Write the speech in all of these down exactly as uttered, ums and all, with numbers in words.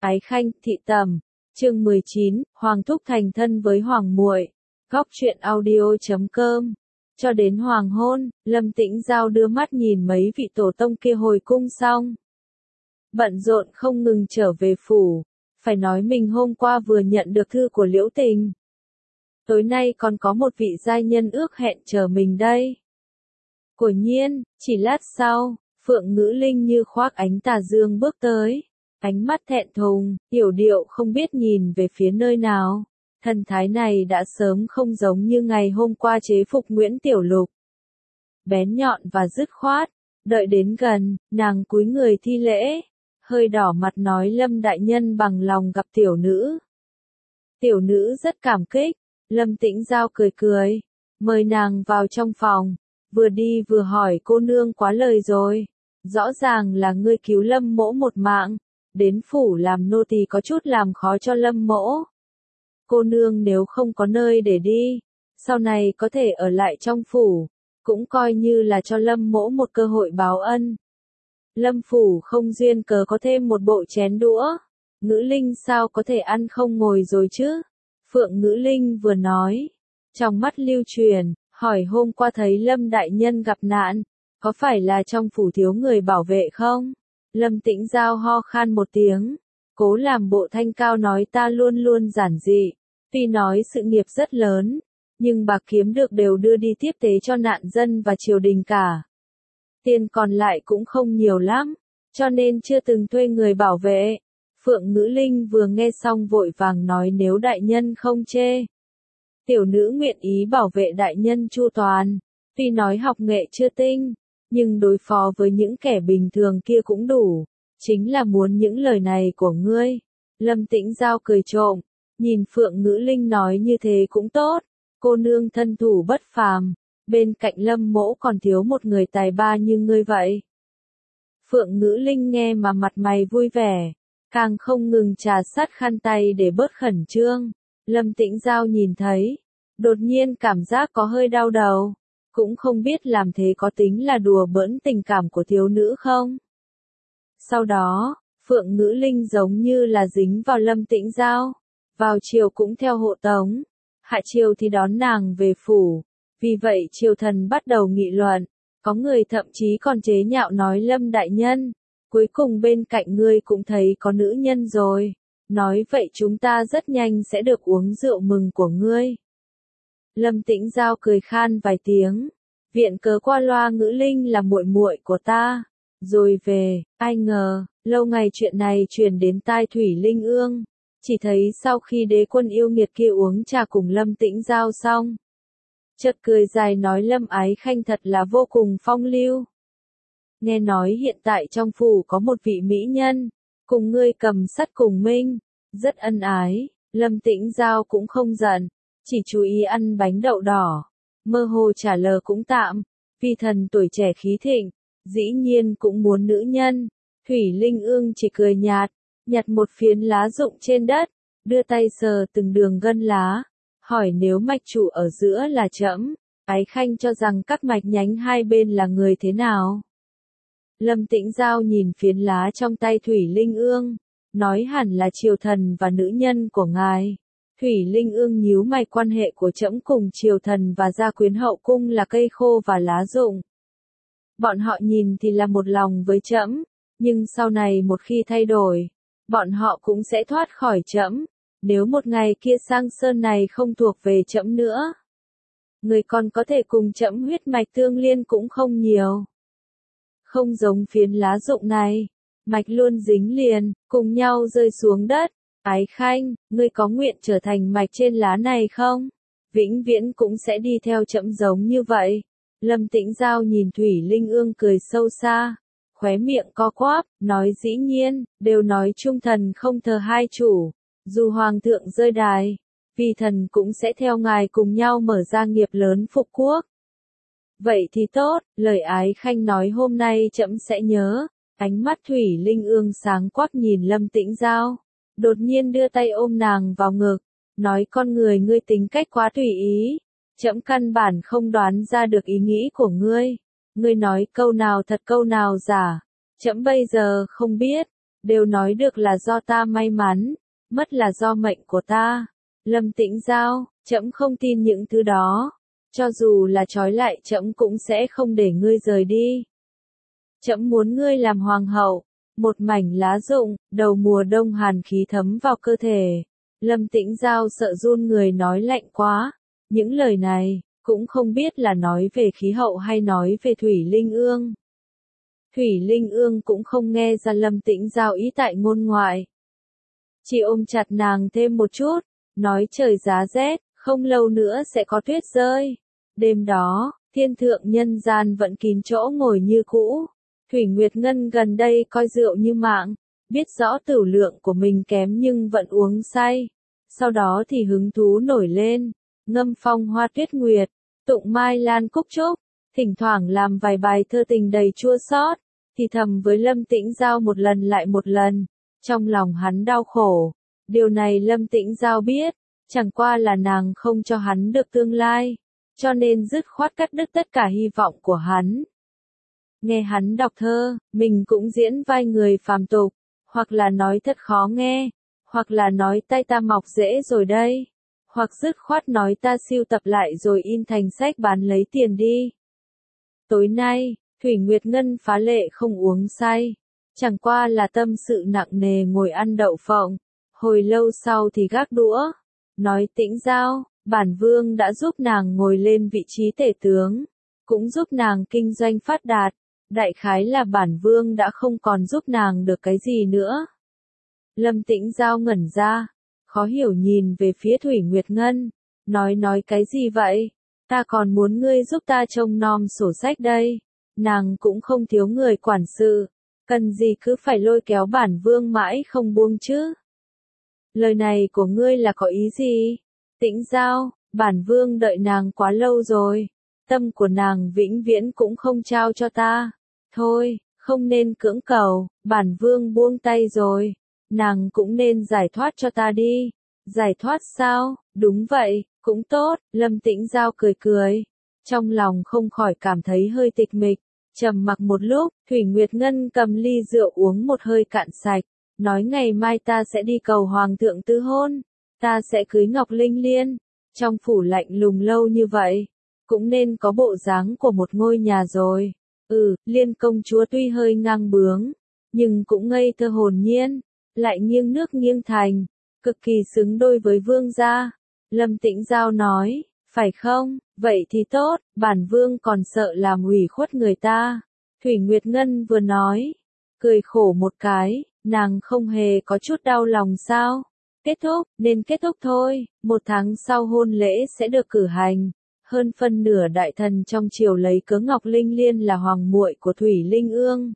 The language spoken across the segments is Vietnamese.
Ái Khanh, thị tầm. Chương mười chín, Hoàng thúc thành thân với hoàng muội. Góc truyện audio chấm com. Cho đến hoàng hôn, Lâm Tĩnh Giao đưa mắt nhìn mấy vị tổ tông kia hồi cung xong. Bận rộn không ngừng trở về phủ, phải nói mình hôm qua vừa nhận được thư của Liễu Tình. Tối nay còn có một vị giai nhân ước hẹn chờ mình đây. Quả nhiên, chỉ lát sau, Phượng Ngữ Linh như khoác ánh tà dương bước tới. Ánh mắt thẹn thùng, yểu điệu không biết nhìn về phía nơi nào. Thần thái này đã sớm không giống như ngày hôm qua chế phục Nguyễn Tiểu Lục. Bén nhọn và dứt khoát, đợi đến gần, nàng cúi người thi lễ, hơi đỏ mặt nói Lâm đại nhân bằng lòng gặp tiểu nữ. Tiểu nữ rất cảm kích, Lâm Tĩnh Giao cười cười, mời nàng vào trong phòng, vừa đi vừa hỏi cô nương quá lời rồi, rõ ràng là ngươi cứu Lâm mỗ một mạng. Đến phủ làm nô tỳ có chút làm khó cho Lâm mỗ. Cô nương nếu không có nơi để đi, sau này có thể ở lại trong phủ, cũng coi như là cho Lâm mỗ một cơ hội báo ân. Lâm phủ không duyên cớ có thêm một bộ chén đũa, Ngữ Linh sao có thể ăn không ngồi rồi chứ? Phượng Ngữ Linh vừa nói, trong mắt lưu truyền, hỏi hôm qua thấy Lâm đại nhân gặp nạn, có phải là trong phủ thiếu người bảo vệ không? Lâm Tĩnh Giao ho khan một tiếng, cố làm bộ thanh cao nói ta luôn luôn giản dị, tuy nói sự nghiệp rất lớn, nhưng bạc kiếm được đều đưa đi tiếp tế cho nạn dân và triều đình cả. Tiền còn lại cũng không nhiều lắm, cho nên chưa từng thuê người bảo vệ. Phượng Ngữ Linh vừa nghe xong vội vàng nói nếu đại nhân không chê. Tiểu nữ nguyện ý bảo vệ đại nhân chu toàn, tuy nói học nghệ chưa tinh. Nhưng đối phó với những kẻ bình thường kia cũng đủ, chính là muốn những lời này của ngươi. Lâm Tĩnh Giao cười trộm, nhìn Phượng Ngữ Linh nói như thế cũng tốt, cô nương thân thủ bất phàm, bên cạnh Lâm mỗ còn thiếu một người tài ba như ngươi vậy. Phượng Ngữ Linh nghe mà mặt mày vui vẻ, càng không ngừng trà sát khăn tay để bớt khẩn trương. Lâm Tĩnh Giao nhìn thấy, đột nhiên cảm giác có hơi đau đầu. Cũng không biết làm thế có tính là đùa bỡn tình cảm của thiếu nữ không? Sau đó, Phượng Ngữ Linh giống như là dính vào Lâm Tĩnh Giao, vào chiều cũng theo hộ tống, hạ chiều thì đón nàng về phủ, vì vậy triều thần bắt đầu nghị luận, có người thậm chí còn chế nhạo nói Lâm đại nhân, cuối cùng bên cạnh ngươi cũng thấy có nữ nhân rồi, nói vậy chúng ta rất nhanh sẽ được uống rượu mừng của ngươi. Lâm Tĩnh Giao cười khan vài tiếng, viện cớ qua loa Ngữ Linh là muội muội của ta, rồi về, ai ngờ, lâu ngày chuyện này truyền đến tai Thủy Linh Ương, chỉ thấy sau khi đế quân yêu nghiệt kia uống trà cùng Lâm Tĩnh Giao xong, chợt cười dài nói Lâm Ái Khanh thật là vô cùng phong lưu. Nghe nói hiện tại trong phủ có một vị mỹ nhân, cùng ngươi cầm sắt cùng minh, rất ân ái, Lâm Tĩnh Giao cũng không giận. Chỉ chú ý ăn bánh đậu đỏ, mơ hồ trả lời cũng tạm, vì thần tuổi trẻ khí thịnh, dĩ nhiên cũng muốn nữ nhân. Thủy Linh Ương chỉ cười nhạt, nhặt một phiến lá rụng trên đất, đưa tay sờ từng đường gân lá, hỏi nếu mạch trụ ở giữa là trẫm, Ái Khanh cho rằng các mạch nhánh hai bên là người thế nào? Lâm Tĩnh Giao nhìn phiến lá trong tay Thủy Linh Ương, nói hẳn là triều thần và nữ nhân của ngài. Thủy Linh Ương nhíu mày quan hệ của trẫm cùng triều thần và gia quyến hậu cung là cây khô và lá rụng. Bọn họ nhìn thì là một lòng với trẫm, nhưng sau này một khi thay đổi, bọn họ cũng sẽ thoát khỏi trẫm, nếu một ngày kia sang sơn này không thuộc về trẫm nữa. Người còn có thể cùng trẫm huyết mạch tương liên cũng không nhiều. Không giống phiến lá rụng này, mạch luôn dính liền, cùng nhau rơi xuống đất. Ái Khanh, ngươi có nguyện trở thành mạch trên lá này không? Vĩnh viễn cũng sẽ đi theo trẫm giống như vậy. Lâm Tĩnh Giao nhìn Thủy Linh Ương cười sâu xa, khóe miệng co quắp, nói dĩ nhiên, đều nói trung thần không thờ hai chủ, dù hoàng thượng rơi đài, vì thần cũng sẽ theo ngài cùng nhau mở ra nghiệp lớn phục quốc. Vậy thì tốt, lời Ái Khanh nói hôm nay trẫm sẽ nhớ. Ánh mắt Thủy Linh Ương sáng quắc nhìn Lâm Tĩnh Giao. Đột nhiên đưa tay ôm nàng vào ngực, nói con người ngươi tính cách quá tùy ý, trẫm căn bản không đoán ra được ý nghĩ của ngươi, ngươi nói câu nào thật câu nào giả, trẫm bây giờ không biết, đều nói được là do ta may mắn, mất là do mệnh của ta. Lâm Tĩnh Giao, trẫm không tin những thứ đó, cho dù là trói lại trẫm cũng sẽ không để ngươi rời đi. Trẫm muốn ngươi làm hoàng hậu, một mảnh lá rụng, đầu mùa đông hàn khí thấm vào cơ thể. Lâm Tĩnh Giao sợ run người nói lạnh quá, những lời này, cũng không biết là nói về khí hậu hay nói về Thủy Linh Ương. Thủy Linh Ương cũng không nghe ra Lâm Tĩnh Giao ý tại ngôn ngoại. Chỉ ôm chặt nàng thêm một chút, nói trời giá rét, không lâu nữa sẽ có tuyết rơi. Đêm đó, thiên thượng nhân gian vẫn kín chỗ ngồi như cũ. Thủy Nguyệt Ngân gần đây coi rượu như mạng, biết rõ tửu lượng của mình kém nhưng vẫn uống say. Sau đó thì hứng thú nổi lên, ngâm phong hoa tuyết nguyệt, tụng mai lan cúc trúc, thỉnh thoảng làm vài bài thơ tình đầy chua xót, thì thầm với Lâm Tĩnh Giao một lần lại một lần. Trong lòng hắn đau khổ, điều này Lâm Tĩnh Giao biết, chẳng qua là nàng không cho hắn được tương lai, cho nên dứt khoát cắt đứt tất cả hy vọng của hắn. Nghe hắn đọc thơ, mình cũng diễn vai người phàm tục, hoặc là nói thật khó nghe, hoặc là nói tay ta mọc rễ rồi đây, hoặc dứt khoát nói ta sưu tập lại rồi in thành sách bán lấy tiền đi. Tối nay, Thủy Nguyệt Ngân phá lệ không uống say, chẳng qua là tâm sự nặng nề ngồi ăn đậu phộng, hồi lâu sau thì gác đũa, nói Tĩnh Giao, bản vương đã giúp nàng ngồi lên vị trí tể tướng, cũng giúp nàng kinh doanh phát đạt, đại khái là bản vương đã không còn giúp nàng được cái gì nữa. Lâm Tĩnh Giao ngẩn ra, khó hiểu nhìn về phía Thủy Nguyệt Ngân, nói nói cái gì vậy, ta còn muốn ngươi giúp ta trông nom sổ sách đây, nàng cũng không thiếu người quản sự, cần gì cứ phải lôi kéo bản vương mãi không buông chứ. Lời này của ngươi là có ý gì? Tĩnh Giao, bản vương đợi nàng quá lâu rồi, tâm của nàng vĩnh viễn cũng không trao cho ta. Thôi, không nên cưỡng cầu, bản vương buông tay rồi, nàng cũng nên giải thoát cho ta đi. Giải thoát sao? Đúng vậy, cũng tốt, Lâm Tĩnh Giao cười cười, trong lòng không khỏi cảm thấy hơi tịch mịch, trầm mặc một lúc, Thủy Nguyệt Ngân cầm ly rượu uống một hơi cạn sạch, nói ngày mai ta sẽ đi cầu hoàng thượng tứ hôn, ta sẽ cưới Ngọc Linh Liên, trong phủ lạnh lùng lâu như vậy, cũng nên có bộ dáng của một ngôi nhà rồi. Ừ, Liên công chúa tuy hơi ngang bướng, nhưng cũng ngây thơ hồn nhiên, lại nghiêng nước nghiêng thành, cực kỳ xứng đôi với vương gia. Lâm Tĩnh Giao nói, phải không, vậy thì tốt, bản vương còn sợ làm ủy khuất người ta. Thủy Nguyệt Ngân vừa nói, cười khổ một cái, nàng không hề có chút đau lòng sao. Kết thúc, nên kết thúc thôi, một tháng sau hôn lễ sẽ được cử hành. Hơn phân nửa đại thần trong triều lấy cớ Ngọc Linh Liên là hoàng muội của Thủy Linh Ương,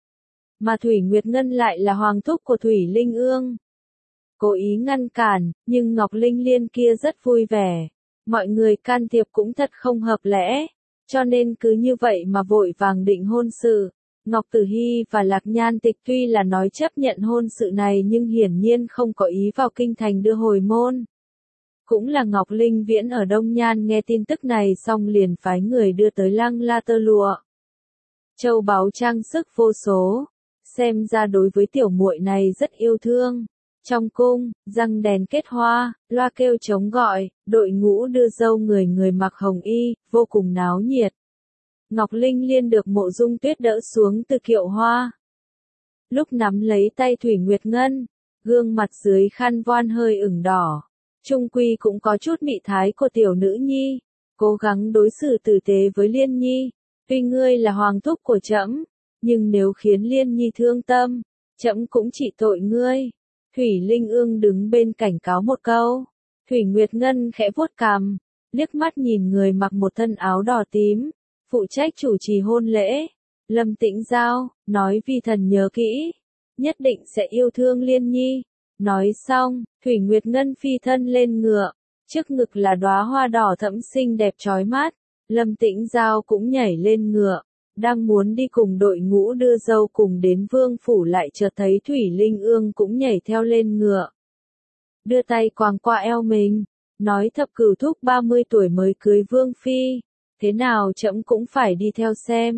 mà Thủy Nguyệt Ngân lại là hoàng thúc của Thủy Linh Ương. Cố ý ngăn cản, nhưng Ngọc Linh Liên kia rất vui vẻ. Mọi người can thiệp cũng thật không hợp lẽ, cho nên cứ như vậy mà vội vàng định hôn sự. Ngọc Tử Hy và Lạc Nhan Tịch tuy là nói chấp nhận hôn sự này nhưng hiển nhiên không có ý vào kinh thành đưa hồi môn. Cũng là Ngọc Linh Viễn ở Đông Nhan nghe tin tức này xong liền phái người đưa tới Lăng La tơ lụa, châu báu trang sức vô số, xem ra đối với tiểu muội này rất yêu thương. Trong cung, răng đèn kết hoa, loa kêu trống gọi, đội ngũ đưa dâu người người mặc hồng y, vô cùng náo nhiệt. Ngọc Linh Liên được Mộ Dung Tuyết đỡ xuống từ kiệu hoa. Lúc nắm lấy tay Thủy Nguyệt Ngân, gương mặt dưới khăn voan hơi ửng đỏ. Trung quy cũng có chút mị thái của tiểu nữ nhi, cố gắng đối xử tử tế với Liên Nhi. Tuy ngươi là hoàng thúc của trẫm, nhưng nếu khiến Liên Nhi thương tâm, trẫm cũng trị tội ngươi. Thủy Linh Ương đứng bên cảnh cáo một câu. Thủy Nguyệt Ngân khẽ vuốt cằm, liếc mắt nhìn người mặc một thân áo đỏ tím, phụ trách chủ trì hôn lễ. Lâm Tĩnh Giao, nói vi thần nhớ kỹ, nhất định sẽ yêu thương Liên Nhi. Nói xong, Thủy Nguyệt Ngân phi thân lên ngựa, trước ngực là đóa hoa đỏ thẫm xinh đẹp chói mắt. Lâm Tĩnh Giao cũng nhảy lên ngựa, đang muốn đi cùng đội ngũ đưa dâu cùng đến vương phủ lại chợt thấy Thủy Linh Ương cũng nhảy theo lên ngựa. Đưa tay quàng qua eo mình, nói thập cửu thúc ba mươi tuổi mới cưới vương phi, thế nào trẫm cũng phải đi theo xem.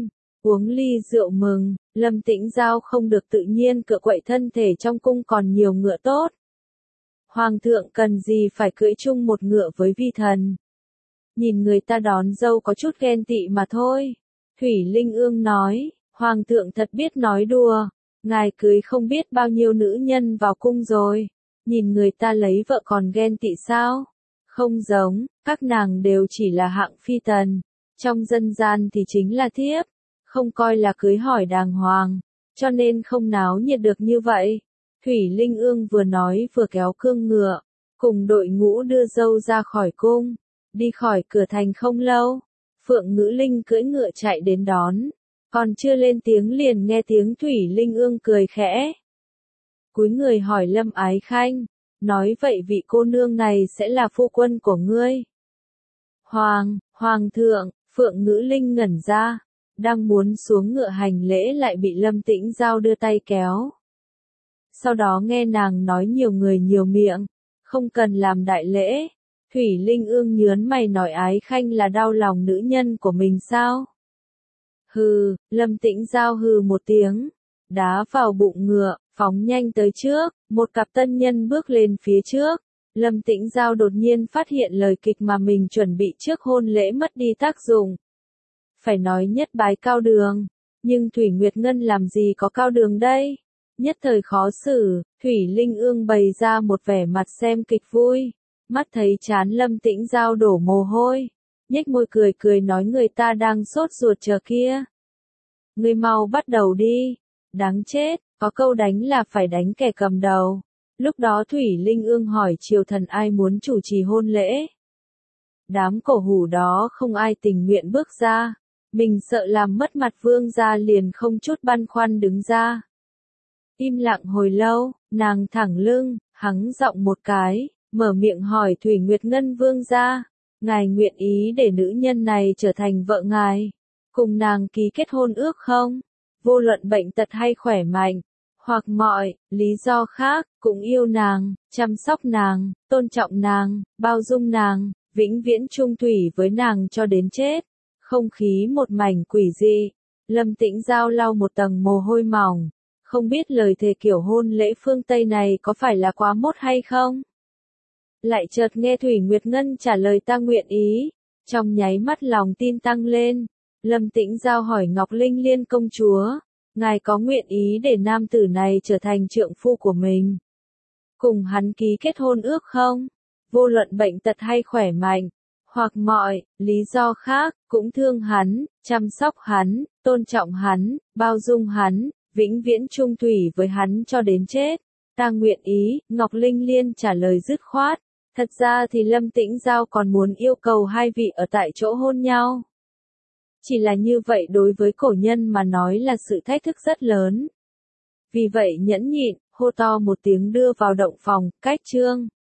Uống ly rượu mừng, Lâm Tĩnh Giao không được tự nhiên cựa quậy thân thể trong cung còn nhiều ngựa tốt. Hoàng thượng cần gì phải cưỡi chung một ngựa với vi thần. Nhìn người ta đón dâu có chút ghen tị mà thôi. Thủy Linh Ương nói, Hoàng thượng thật biết nói đùa. Ngài cưới không biết bao nhiêu nữ nhân vào cung rồi. Nhìn người ta lấy vợ còn ghen tị sao? Không giống, các nàng đều chỉ là hạng phi tần. Trong dân gian thì chính là thiếp. Không coi là cưới hỏi đàng hoàng. Cho nên không náo nhiệt được như vậy. Thủy Linh Ương vừa nói vừa kéo cương ngựa. Cùng đội ngũ đưa dâu ra khỏi cung. Đi khỏi cửa thành không lâu. Phượng Ngữ Linh cưỡi ngựa chạy đến đón. Còn chưa lên tiếng liền nghe tiếng Thủy Linh Ương cười khẽ. Cúi người hỏi Lâm Ái Khanh. Nói vậy vị cô nương này sẽ là phu quân của ngươi. Hoàng, Hoàng thượng, Phượng Ngữ Linh ngẩn ra. Đang muốn xuống ngựa hành lễ lại bị Lâm Tĩnh Giao đưa tay kéo. Sau đó nghe nàng nói nhiều người nhiều miệng. Không cần làm đại lễ. Thủy Linh Ương nhớn mày nói Ái Khanh là đau lòng nữ nhân của mình sao? Hừ, Lâm Tĩnh Giao hừ một tiếng. Đá vào bụng ngựa, phóng nhanh tới trước. Một cặp tân nhân bước lên phía trước. Lâm Tĩnh Giao đột nhiên phát hiện lời kịch mà mình chuẩn bị trước hôn lễ mất đi tác dụng. Phải nói nhất bái cao đường. Nhưng Thủy Nguyệt Ngân làm gì có cao đường đây? Nhất thời khó xử, Thủy Linh Ương bày ra một vẻ mặt xem kịch vui. Mắt thấy chán Lâm Tĩnh Giao đổ mồ hôi. Nhếch môi cười cười nói người ta đang sốt ruột chờ kia. Ngươi mau bắt đầu đi. Đáng chết, có câu đánh là phải đánh kẻ cầm đầu. Lúc đó Thủy Linh Ương hỏi triều thần ai muốn chủ trì hôn lễ. Đám cổ hủ đó không ai tình nguyện bước ra. Mình sợ làm mất mặt vương gia liền không chút băn khoăn đứng ra. Im lặng hồi lâu, nàng thẳng lưng, hắng giọng một cái, mở miệng hỏi Thủy Nguyệt Ngân vương gia. Ngài nguyện ý để nữ nhân này trở thành vợ ngài. Cùng nàng ký kết hôn ước không? Vô luận bệnh tật hay khỏe mạnh. Hoặc mọi lý do khác, cũng yêu nàng, chăm sóc nàng, tôn trọng nàng, bao dung nàng, vĩnh viễn chung thủy với nàng cho đến chết. Không khí một mảnh quỷ dị. Lâm Tĩnh Giao lau một tầng mồ hôi mỏng. Không biết lời thề kiểu hôn lễ phương Tây này có phải là quá mốt hay không? Lại chợt nghe Thủy Nguyệt Ngân trả lời ta nguyện ý. Trong nháy mắt lòng tin tăng lên. Lâm Tĩnh Giao hỏi Ngọc Linh Liên công chúa. Ngài có nguyện ý để nam tử này trở thành trượng phu của mình? Cùng hắn ký kết hôn ước không? Vô luận bệnh tật hay khỏe mạnh. Hoặc mọi lý do khác, cũng thương hắn, chăm sóc hắn, tôn trọng hắn, bao dung hắn, vĩnh viễn chung thủy với hắn cho đến chết. Ta nguyện ý, Ngọc Linh Liên trả lời dứt khoát. Thật ra thì Lâm Tĩnh Giao còn muốn yêu cầu hai vị ở tại chỗ hôn nhau. Chỉ là như vậy đối với cổ nhân mà nói là sự thách thức rất lớn. Vì vậy nhẫn nhịn, hô to một tiếng đưa vào động phòng, cách chương.